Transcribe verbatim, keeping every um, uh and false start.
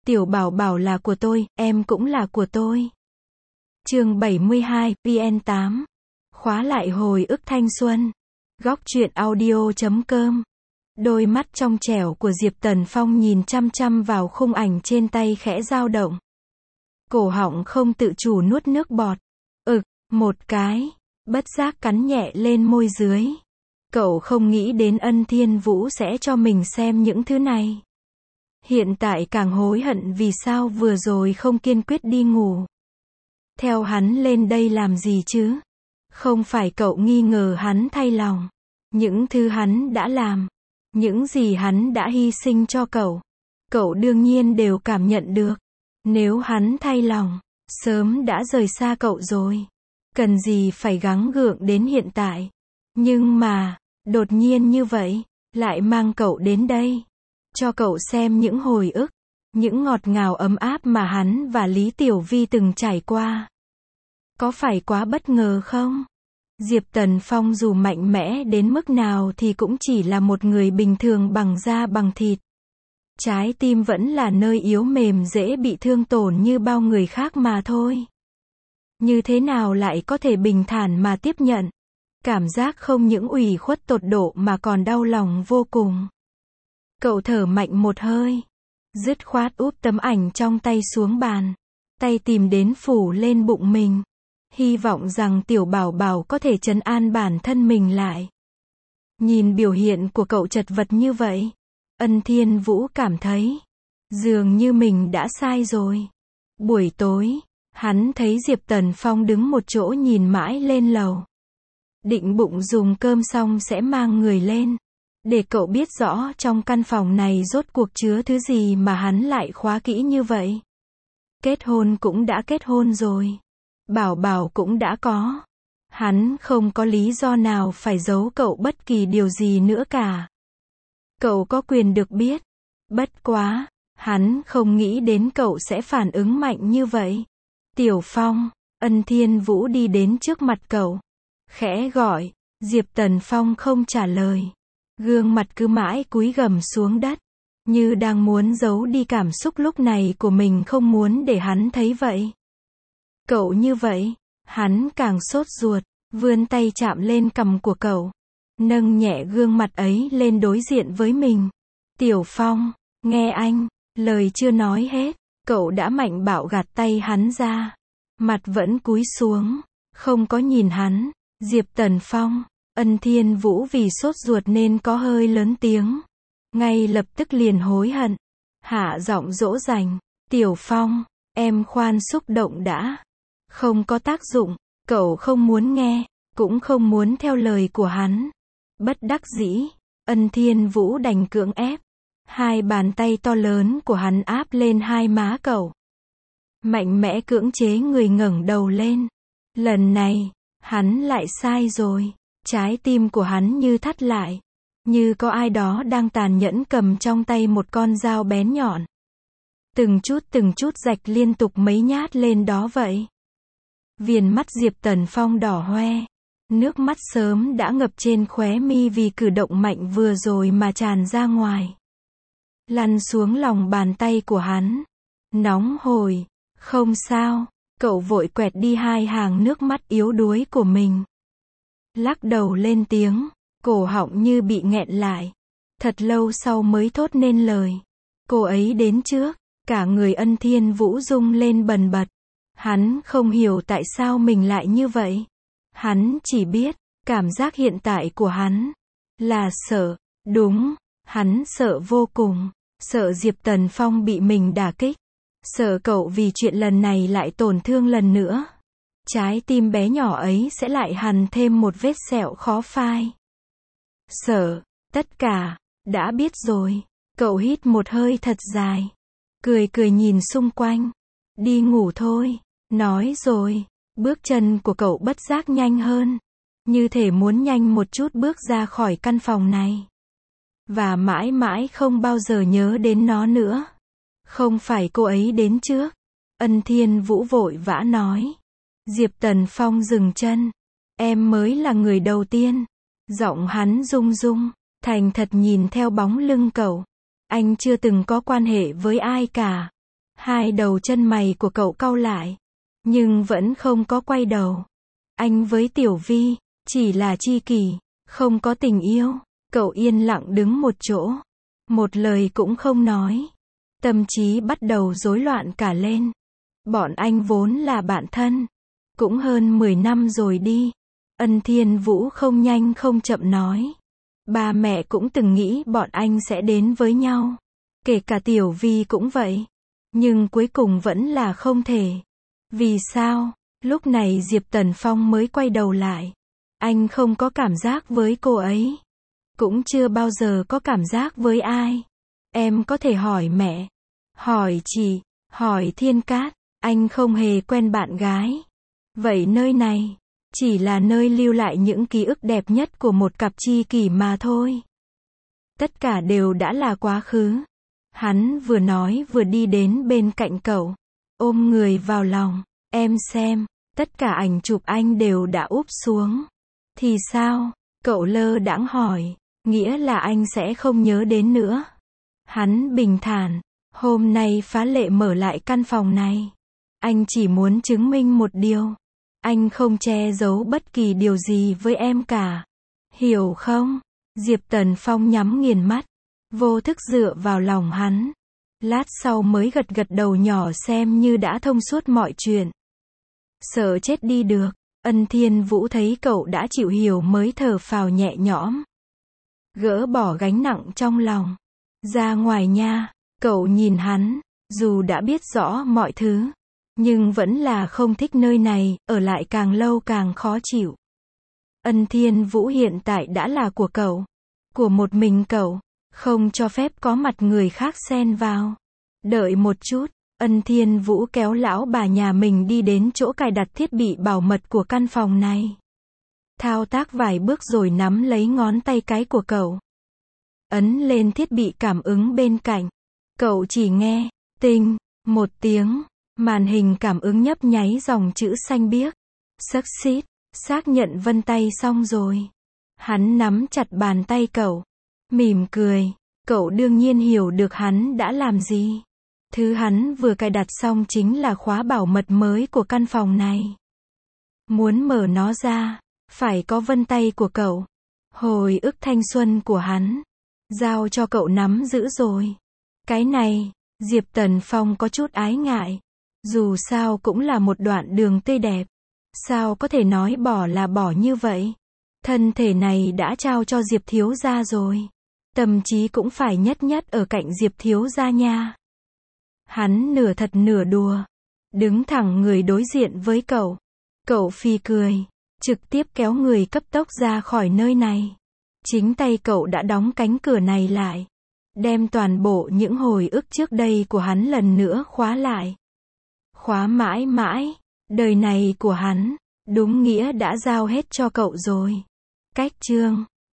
Tiểu Bảo Bảo là của tôi, em cũng là của tôi. Chương bảy mươi hai, vê en tám. Khóa lại hồi ức thanh xuân. Góc truyện audio chấm com. Đôi mắt trong trẻo của Diệp Tần Phong nhìn chăm chăm vào khung ảnh trên tay khẽ dao động. Cổ họng không tự chủ nuốt nước bọt. Ực, một cái, bất giác cắn nhẹ lên môi dưới. Cậu không nghĩ đến Ân Thiên Vũ sẽ cho mình xem những thứ này. Hiện tại càng hối hận vì sao vừa rồi không kiên quyết đi ngủ. Theo hắn lên đây làm gì chứ? Không phải cậu nghi ngờ hắn thay lòng. Những thứ hắn đã làm, những gì hắn đã hy sinh cho cậu, cậu đương nhiên đều cảm nhận được. Nếu hắn thay lòng, sớm đã rời xa cậu rồi. Cần gì phải gắng gượng đến hiện tại. Nhưng mà, đột nhiên như vậy, lại mang cậu đến đây. Cho cậu xem những hồi ức, những ngọt ngào ấm áp mà hắn và Lý Tiểu Vi từng trải qua. Có phải quá bất ngờ không? Diệp Tần Phong dù mạnh mẽ đến mức nào thì cũng chỉ là một người bình thường bằng da bằng thịt. Trái tim vẫn là nơi yếu mềm dễ bị thương tổn như bao người khác mà thôi. Như thế nào lại có thể bình thản mà tiếp nhận? Cảm giác không những ủy khuất tột độ mà còn đau lòng vô cùng. Cậu thở mạnh một hơi, dứt khoát úp tấm ảnh trong tay xuống bàn, tay tìm đến phủ lên bụng mình. Hy vọng rằng Tiểu Bảo Bảo có thể trấn an bản thân mình lại. Nhìn biểu hiện của cậu chật vật như vậy, Ân Thiên Vũ cảm thấy dường như mình đã sai rồi. Buổi tối, hắn thấy Diệp Tần Phong đứng một chỗ nhìn mãi lên lầu. Định bụng dùng cơm xong sẽ mang người lên, để cậu biết rõ trong căn phòng này rốt cuộc chứa thứ gì mà hắn lại khóa kỹ như vậy. Kết hôn cũng đã kết hôn rồi. Bảo Bảo cũng đã có. Hắn không có lý do nào phải giấu cậu bất kỳ điều gì nữa cả. Cậu có quyền được biết. Bất quá, hắn không nghĩ đến cậu sẽ phản ứng mạnh như vậy. Tiểu Phong, Ân Thiên Vũ đi đến trước mặt cậu. Khẽ gọi, Diệp Tần Phong không trả lời. Gương mặt cứ mãi cúi gằm xuống đất. Như đang muốn giấu đi cảm xúc lúc này của mình không muốn để hắn thấy vậy. Cậu như vậy, hắn càng sốt ruột, vươn tay chạm lên cằm của cậu. Nâng nhẹ gương mặt ấy lên đối diện với mình. Tiểu Phong, nghe anh, lời chưa nói hết, cậu đã mạnh bạo gạt tay hắn ra. Mặt vẫn cúi xuống, không có nhìn hắn. Diệp Tần Phong, Ân Thiên Vũ vì sốt ruột nên có hơi lớn tiếng. Ngay lập tức liền hối hận. Hạ giọng dỗ dành. Tiểu Phong, em khoan xúc động đã. Không có tác dụng, cậu không muốn nghe, cũng không muốn theo lời của hắn. Bất đắc dĩ, Ân Thiên Vũ đành cưỡng ép. Hai bàn tay to lớn của hắn áp lên hai má cậu. Mạnh mẽ cưỡng chế người ngẩng đầu lên. Lần này, hắn lại sai rồi. Trái tim của hắn như thắt lại. Như có ai đó đang tàn nhẫn cầm trong tay một con dao bén nhọn. Từng chút từng chút rạch liên tục mấy nhát lên đó vậy. Viền mắt Diệp Tần Phong đỏ hoe. Nước mắt sớm đã ngập trên khóe mi vì cử động mạnh vừa rồi mà tràn ra ngoài. Lăn xuống lòng bàn tay của hắn. Nóng hổi. Không sao. Cậu vội quẹt đi hai hàng nước mắt yếu đuối của mình. Lắc đầu lên tiếng. Cổ họng như bị nghẹn lại. Thật lâu sau mới thốt nên lời. Cô ấy đến trước. Cả người Ân Thiên Vũ rung lên bần bật. Hắn không hiểu tại sao mình lại như vậy. Hắn chỉ biết, cảm giác hiện tại của hắn là sợ. Đúng, hắn sợ vô cùng. Sợ Diệp Tần Phong bị mình đả kích. Sợ cậu vì chuyện lần này lại tổn thương lần nữa. Trái tim bé nhỏ ấy sẽ lại hằn thêm một vết sẹo khó phai. Sợ, tất cả, đã biết rồi. Cậu hít một hơi thật dài. Cười cười nhìn xung quanh. Đi ngủ thôi. Nói rồi, bước chân của cậu bất giác nhanh hơn. Như thể muốn nhanh một chút bước ra khỏi căn phòng này. Và mãi mãi không bao giờ nhớ đến nó nữa. Không phải cô ấy đến trước. Ân Thiên Vũ vội vã nói. Diệp Tần Phong dừng chân. Em mới là người đầu tiên. Giọng hắn rung rung, thành thật nhìn theo bóng lưng cậu. Anh chưa từng có quan hệ với ai cả. Hai đầu chân mày của cậu cau lại, nhưng vẫn không có quay đầu. Anh với Tiểu Vi, chỉ là tri kỷ, không có tình yêu. Cậu yên lặng đứng một chỗ, một lời cũng không nói. Tâm trí bắt đầu rối loạn cả lên. Bọn anh vốn là bạn thân, cũng hơn mười năm rồi đi. Ân Thiên Vũ không nhanh không chậm nói. Ba mẹ cũng từng nghĩ bọn anh sẽ đến với nhau. Kể cả Tiểu Vi cũng vậy. Nhưng cuối cùng vẫn là không thể. Vì sao? Lúc này Diệp Tần Phong mới quay đầu lại. Anh không có cảm giác với cô ấy. Cũng chưa bao giờ có cảm giác với ai. Em có thể hỏi mẹ, hỏi chị, hỏi Thiên Cát. Anh không hề quen bạn gái. Vậy nơi này chỉ là nơi lưu lại những ký ức đẹp nhất của một cặp tri kỷ mà thôi. Tất cả đều đã là quá khứ. Hắn vừa nói vừa đi đến bên cạnh cậu, ôm người vào lòng. Em xem, tất cả ảnh chụp anh đều đã úp xuống. Thì sao? Cậu lơ đãng hỏi. Nghĩa là anh sẽ không nhớ đến nữa. Hắn bình thản. Hôm nay phá lệ mở lại căn phòng này. Anh chỉ muốn chứng minh một điều. Anh không che giấu bất kỳ điều gì với em cả. Hiểu không? Diệp Tần Phong nhắm nghiền mắt, vô thức dựa vào lòng hắn. Lát sau mới gật gật đầu nhỏ xem như đã thông suốt mọi chuyện. Sợ chết đi được. Ân Thiên Vũ thấy cậu đã chịu hiểu mới thở phào nhẹ nhõm. Gỡ bỏ gánh nặng trong lòng. Ra ngoài nha. Cậu nhìn hắn. Dù đã biết rõ mọi thứ, nhưng vẫn là không thích nơi này. Ở lại càng lâu càng khó chịu. Ân Thiên Vũ hiện tại đã là của cậu. Của một mình cậu. Không cho phép có mặt người khác xen vào. Đợi một chút. Ân Thiên Vũ kéo lão bà nhà mình đi đến chỗ cài đặt thiết bị bảo mật của căn phòng này. Thao tác vài bước rồi nắm lấy ngón tay cái của cậu. Ấn lên thiết bị cảm ứng bên cạnh. Cậu chỉ nghe, tinh, một tiếng. Màn hình cảm ứng nhấp nháy dòng chữ xanh biếc. Succeed, xác nhận vân tay xong rồi. Hắn nắm chặt bàn tay cậu. Mỉm cười. Cậu đương nhiên hiểu được hắn đã làm gì. Thứ hắn vừa cài đặt xong chính là khóa bảo mật mới của căn phòng này. Muốn mở nó ra, phải có vân tay của cậu. Hồi ức thanh xuân của hắn. Giao cho cậu nắm giữ rồi. Cái này, Diệp Tần Phong có chút ái ngại. Dù sao cũng là một đoạn đường tươi đẹp. Sao có thể nói bỏ là bỏ như vậy? Thân thể này đã trao cho Diệp thiếu gia rồi. Tâm trí cũng phải nhất nhất ở cạnh Diệp thiếu gia nha. Hắn nửa thật nửa đùa. Đứng thẳng người đối diện với cậu. Cậu phì cười. Trực tiếp kéo người cấp tốc ra khỏi nơi này. Chính tay cậu đã đóng cánh cửa này lại. Đem toàn bộ những hồi ức trước đây của hắn lần nữa khóa lại. Khóa mãi mãi. Đời này của hắn, đúng nghĩa đã giao hết cho cậu rồi. Cách chương